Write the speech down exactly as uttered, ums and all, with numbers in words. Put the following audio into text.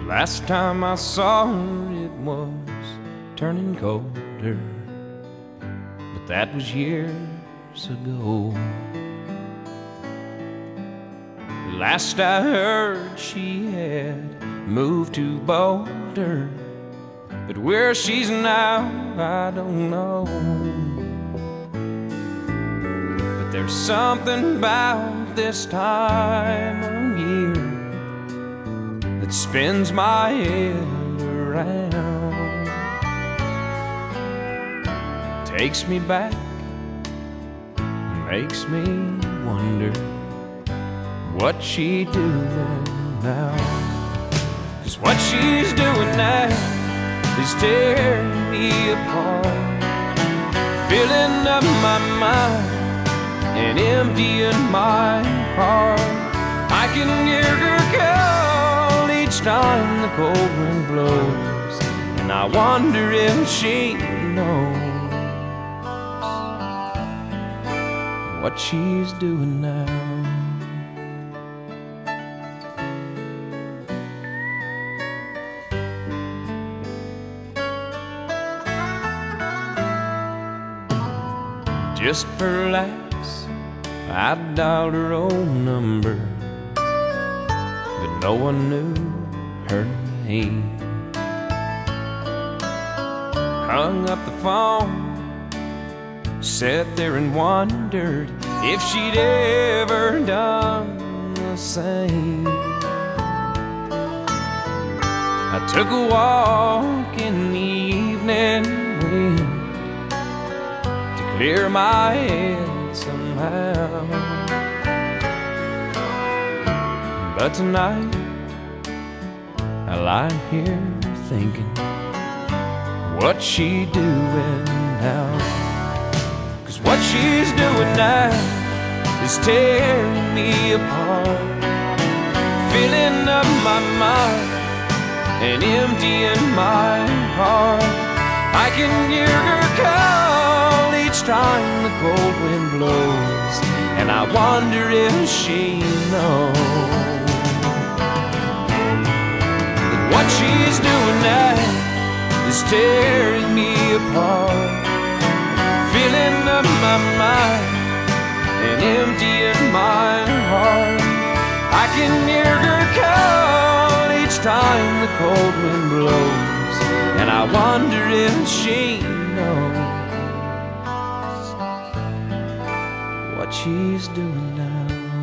Last time I saw her, it was turning colder, but that was years ago. Last I heard, she had moved to Boulder, but where she's now, I don't know. But there's something about this time of year that spins my head around, takes me back, makes me wonder what she doing now. 'Cause what she's doing now is tearing me apart, filling up my mind and emptying my heart. I can hear her call each time the cold wind blows, and I wonder if she knows what she's doing now. Just for laughs, I dialed her own number, but no one knew her name. Hung up the phone, sat there and wondered if she'd ever done the same. I took a walk in the evening wind, clear my head somehow. But tonight I lie here thinking, what she doing now? 'Cause what she's doing now is tearing me apart, filling up my mind and emptying my heart. I can hear her call each time the cold wind blows, and I wonder if she knows that what she's doing now is tearing me apart, filling up my mind and emptying my heart. I can hear her call each time the cold wind blows, and I wonder if she knows what she's doing now.